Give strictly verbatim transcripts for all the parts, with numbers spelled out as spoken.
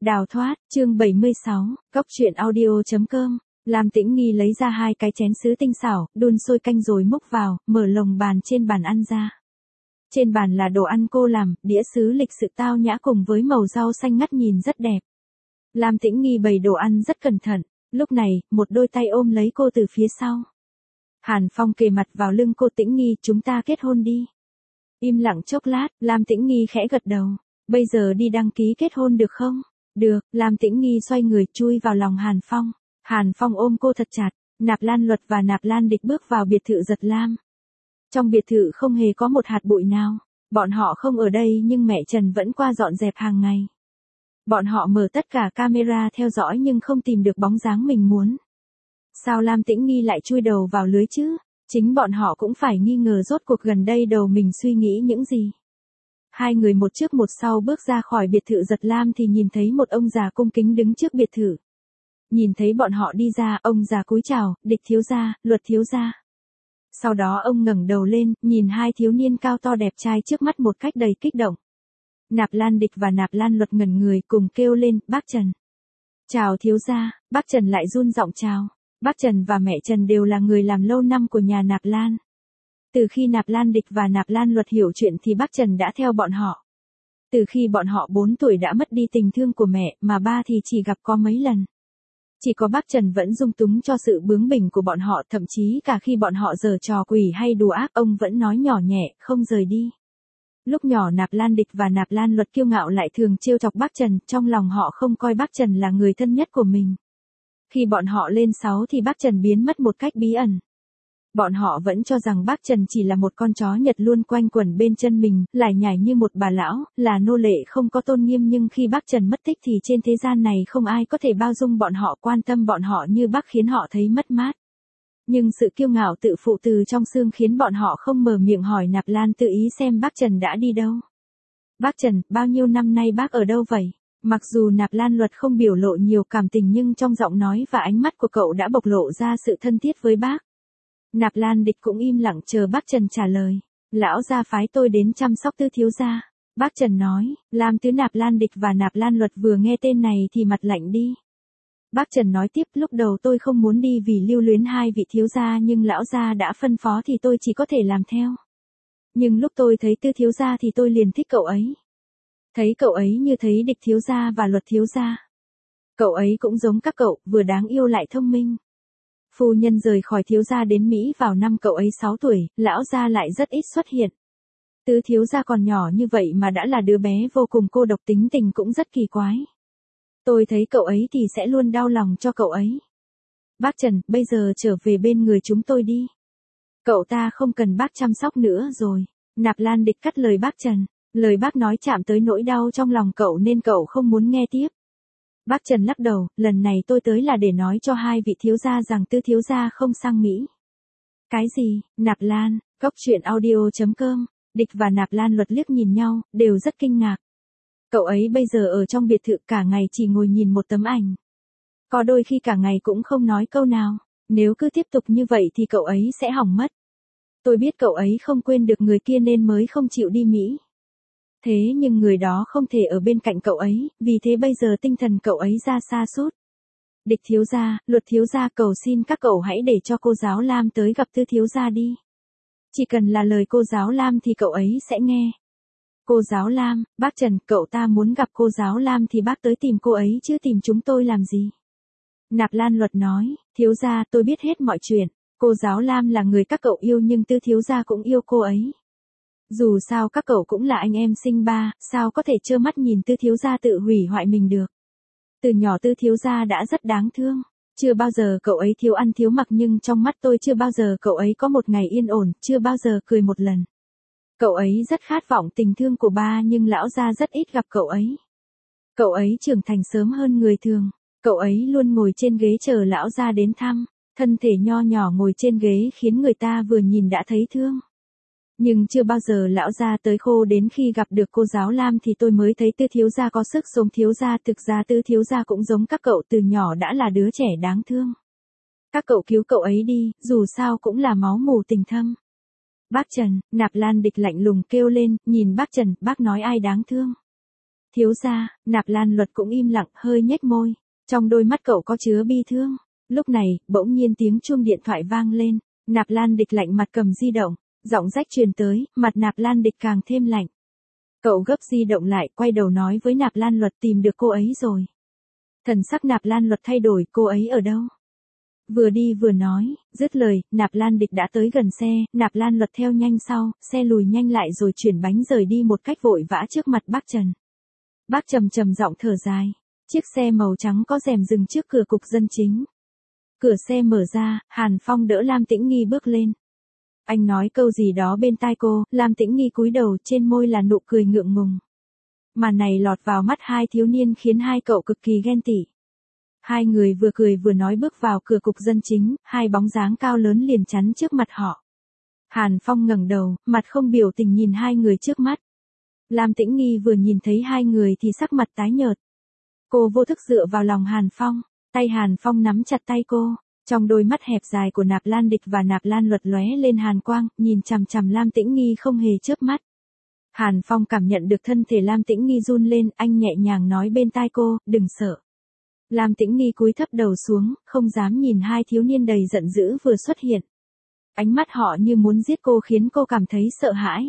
Đào thoát, chương bảy mươi sáu, Cốc truyện audio chấm com. Lam Tĩnh Nghi lấy ra hai cái chén sứ tinh xảo, đun sôi canh rồi múc vào, mở lồng bàn trên bàn ăn ra. Trên bàn là đồ ăn cô làm, đĩa sứ lịch sự tao nhã cùng với màu rau xanh ngắt nhìn rất đẹp. Lam Tĩnh Nghi bày đồ ăn rất cẩn thận, lúc này, một đôi tay ôm lấy cô từ phía sau. Hàn Phong kề mặt vào lưng cô. Tĩnh Nghi, chúng ta kết hôn đi. Im lặng chốc lát, Lam Tĩnh Nghi khẽ gật đầu. Bây giờ đi đăng ký kết hôn được không? Được, Lam Tĩnh Nghi xoay người chui vào lòng Hàn Phong. Hàn Phong ôm cô thật chặt. Nạp Lan Luật và Nạp Lan Địch bước vào biệt thự Giật Lam. Trong biệt thự không hề có một hạt bụi nào. Bọn họ không ở đây nhưng mẹ Trần vẫn qua dọn dẹp hàng ngày. Bọn họ mở tất cả camera theo dõi nhưng không tìm được bóng dáng mình muốn. Sao Lam Tĩnh Nghi lại chui đầu vào lưới chứ? Chính bọn họ cũng phải nghi ngờ rốt cuộc gần đây đầu mình suy nghĩ những gì. Hai người một trước một sau bước ra khỏi biệt thự Giật Lam thì nhìn thấy một ông già cung kính đứng trước biệt thự. Nhìn thấy bọn họ đi ra, ông già cúi chào, Địch thiếu gia, Luật thiếu gia. Sau đó ông ngẩng đầu lên, nhìn hai thiếu niên cao to đẹp trai trước mắt một cách đầy kích động. Nạp Lan Địch và Nạp Lan Luật ngẩn người cùng kêu lên, bác Trần. Chào thiếu gia. Bác Trần lại run giọng chào. Bác Trần và mẹ Trần đều là người làm lâu năm của nhà Nạp Lan. Từ khi Nạp Lan Địch và Nạp Lan Luật hiểu chuyện thì bác Trần đã theo bọn họ. Từ khi bọn họ bốn tuổi đã mất đi tình thương của mẹ, mà ba thì chỉ gặp có mấy lần. Chỉ có bác Trần vẫn dung túng cho sự bướng bỉnh của bọn họ, thậm chí cả khi bọn họ giở trò quỷ hay đùa ác, ông vẫn nói nhỏ nhẹ, không rời đi. Lúc nhỏ Nạp Lan Địch và Nạp Lan Luật kiêu ngạo lại thường trêu chọc bác Trần, trong lòng họ không coi bác Trần là người thân nhất của mình. Khi bọn họ lên sáu thì bác Trần biến mất một cách bí ẩn. Bọn họ vẫn cho rằng bác Trần chỉ là một con chó Nhật luôn quanh quẩn bên chân mình, lải nhải như một bà lão, là nô lệ không có tôn nghiêm, nhưng khi bác Trần mất tích thì trên thế gian này không ai có thể bao dung bọn họ, quan tâm bọn họ như bác, khiến họ thấy mất mát. Nhưng sự kiêu ngạo tự phụ từ trong xương khiến bọn họ không mở miệng hỏi Nạp Lan Tự Ý xem bác Trần đã đi đâu. Bác Trần, bao nhiêu năm nay bác ở đâu vậy? Mặc dù Nạp Lan Luật không biểu lộ nhiều cảm tình nhưng trong giọng nói và ánh mắt của cậu đã bộc lộ ra sự thân thiết với bác. Nạp Lan Địch cũng im lặng chờ bác Trần trả lời. Lão gia phái tôi đến chăm sóc Tư thiếu gia. Bác Trần nói. Lam Tứ Nạp Lan Địch và Nạp Lan Luật vừa nghe tên này thì mặt lạnh đi. Bác Trần nói tiếp, lúc đầu tôi không muốn đi vì lưu luyến hai vị thiếu gia, nhưng lão gia đã phân phó thì tôi chỉ có thể làm theo. Nhưng lúc tôi thấy Tư thiếu gia thì tôi liền thích cậu ấy. Thấy cậu ấy như thấy Địch thiếu gia và Luật thiếu gia. Cậu ấy cũng giống các cậu, vừa đáng yêu lại thông minh. Phu nhân rời khỏi thiếu gia đến Mỹ vào năm cậu ấy sáu tuổi, lão gia lại rất ít xuất hiện. Tứ thiếu gia còn nhỏ như vậy mà đã là đứa bé vô cùng cô độc, tính tình cũng rất kỳ quái. Tôi thấy cậu ấy thì sẽ luôn đau lòng cho cậu ấy. Bác Trần, bây giờ trở về bên người chúng tôi đi. Cậu ta không cần bác chăm sóc nữa rồi. Nạp Lan Địch cắt lời bác Trần. Lời bác nói chạm tới nỗi đau trong lòng cậu nên cậu không muốn nghe tiếp. Bác Trần lắc đầu, lần này tôi tới là để nói cho hai vị thiếu gia rằng Tư thiếu gia không sang Mỹ. Cái gì? Nạp Lan, Cốc truyện audio chấm com. Địch và Nạp Lan Luật liếc nhìn nhau, đều rất kinh ngạc. Cậu ấy bây giờ ở trong biệt thự cả ngày chỉ ngồi nhìn một tấm ảnh. Có đôi khi cả ngày cũng không nói câu nào. Nếu cứ tiếp tục như vậy thì cậu ấy sẽ hỏng mất. Tôi biết cậu ấy không quên được người kia nên mới không chịu đi Mỹ. Thế nhưng người đó không thể ở bên cạnh cậu ấy, vì thế bây giờ tinh thần cậu ấy ra sa sút. Địch thiếu gia, Luật thiếu gia, cầu xin các cậu hãy để cho cô giáo Lam tới gặp Tư thiếu gia đi. Chỉ cần là lời cô giáo Lam thì cậu ấy sẽ nghe. Cô giáo Lam, bác Trần, cậu ta muốn gặp cô giáo Lam thì bác tới tìm cô ấy chứ tìm chúng tôi làm gì? Nạp Lan Luật nói, thiếu gia, tôi biết hết mọi chuyện. Cô giáo Lam là người các cậu yêu nhưng Tư thiếu gia cũng yêu cô ấy. Dù sao các cậu cũng là anh em sinh ba, sao có thể trơ mắt nhìn Tư thiếu gia tự hủy hoại mình được. Từ nhỏ Tư thiếu gia đã rất đáng thương. Chưa bao giờ cậu ấy thiếu ăn thiếu mặc, nhưng trong mắt tôi chưa bao giờ cậu ấy có một ngày yên ổn, chưa bao giờ cười một lần. Cậu ấy rất khát vọng tình thương của ba nhưng lão gia rất ít gặp cậu ấy. Cậu ấy trưởng thành sớm hơn người thường. Cậu ấy luôn ngồi trên ghế chờ lão gia đến thăm. Thân thể nho nhỏ ngồi trên ghế khiến người ta vừa nhìn đã thấy thương. Nhưng chưa bao giờ lão gia tới khô, đến khi gặp được cô giáo Lam thì tôi mới thấy Tư thiếu gia có sức sống thiếu gia. Thực ra Tư thiếu gia cũng giống các cậu, từ nhỏ đã là đứa trẻ đáng thương. Các cậu cứu cậu ấy đi, dù sao cũng là máu mủ tình thâm. Bác Trần, Nạp Lan Địch lạnh lùng kêu lên, nhìn bác Trần, bác nói ai đáng thương? Thiếu gia, Nạp Lan Luật cũng im lặng, hơi nhếch môi. Trong đôi mắt cậu có chứa bi thương. Lúc này, bỗng nhiên tiếng chuông điện thoại vang lên. Nạp Lan Địch lạnh mặt cầm di động. Giọng rách truyền tới, mặt Nạp Lan Địch càng thêm lạnh. Cậu gấp di động lại, quay đầu nói với Nạp Lan Luật tìm được cô ấy rồi. Thần sắc Nạp Lan Luật thay đổi, cô ấy ở đâu? Vừa đi vừa nói, dứt lời, Nạp Lan Địch đã tới gần xe, Nạp Lan Luật theo nhanh sau, xe lùi nhanh lại rồi chuyển bánh rời đi một cách vội vã trước mặt bác Trần. Bác trầm trầm giọng thở dài. Chiếc xe màu trắng có rèm dừng trước cửa cục dân chính. Cửa xe mở ra, Hàn Phong đỡ Lam Tĩnh Nghi bước lên. Anh nói câu gì đó bên tai cô, Lam Tĩnh Nghi cúi đầu, trên môi là nụ cười ngượng ngùng. Màn này lọt vào mắt hai thiếu niên khiến hai cậu cực kỳ ghen tị. Hai người vừa cười vừa nói bước vào cửa cục dân chính, hai bóng dáng cao lớn liền chắn trước mặt họ. Hàn Phong ngẩng đầu, mặt không biểu tình nhìn hai người trước mắt. Lam Tĩnh Nghi vừa nhìn thấy hai người thì sắc mặt tái nhợt. Cô vô thức dựa vào lòng Hàn Phong, tay Hàn Phong nắm chặt tay cô. Trong đôi mắt hẹp dài của Nạp Lan Địch và Nạp Lan Luật lóe lên hàn quang, nhìn chằm chằm Lam Tĩnh Nghi không hề chớp mắt. Hàn Phong cảm nhận được thân thể Lam Tĩnh Nghi run lên, anh nhẹ nhàng nói bên tai cô, đừng sợ. Lam Tĩnh Nghi cúi thấp đầu xuống, không dám nhìn hai thiếu niên đầy giận dữ vừa xuất hiện. Ánh mắt họ như muốn giết cô khiến cô cảm thấy sợ hãi.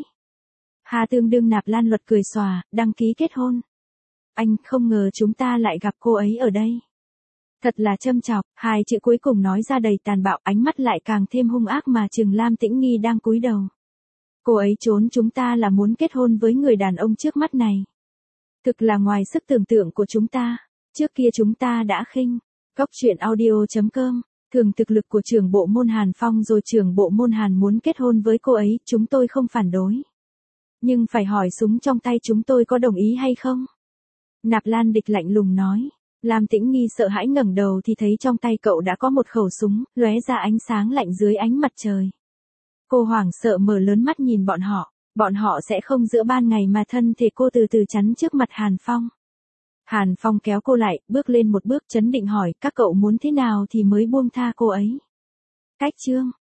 Hà tương đương Nạp Lan Luật cười xòa, đăng ký kết hôn. Anh không ngờ chúng ta lại gặp cô ấy ở đây. Thật là châm chọc, hai chữ cuối cùng nói ra đầy tàn bạo, ánh mắt lại càng thêm hung ác mà trừng Lam Tĩnh Nghi đang cúi đầu. Cô ấy trốn chúng ta là muốn kết hôn với người đàn ông trước mắt này. Thực là ngoài sức tưởng tượng của chúng ta, trước kia chúng ta đã khinh. Góc truyện audio chấm com, thường thực lực của trưởng bộ môn Hàn Phong rồi trưởng bộ môn Hàn muốn kết hôn với cô ấy, chúng tôi không phản đối. Nhưng phải hỏi súng trong tay chúng tôi có đồng ý hay không? Nạp Lan Địch lạnh lùng nói. Lam Tĩnh Nghi sợ hãi ngẩng đầu thì thấy trong tay cậu đã có một khẩu súng, lóe ra ánh sáng lạnh dưới ánh mặt trời. Cô hoảng sợ mở lớn mắt nhìn bọn họ, bọn họ sẽ không giữa ban ngày mà thân thể cô từ từ chắn trước mặt Hàn Phong. Hàn Phong kéo cô lại, bước lên một bước chấn định hỏi, các cậu muốn thế nào thì mới buông tha cô ấy? Cách chương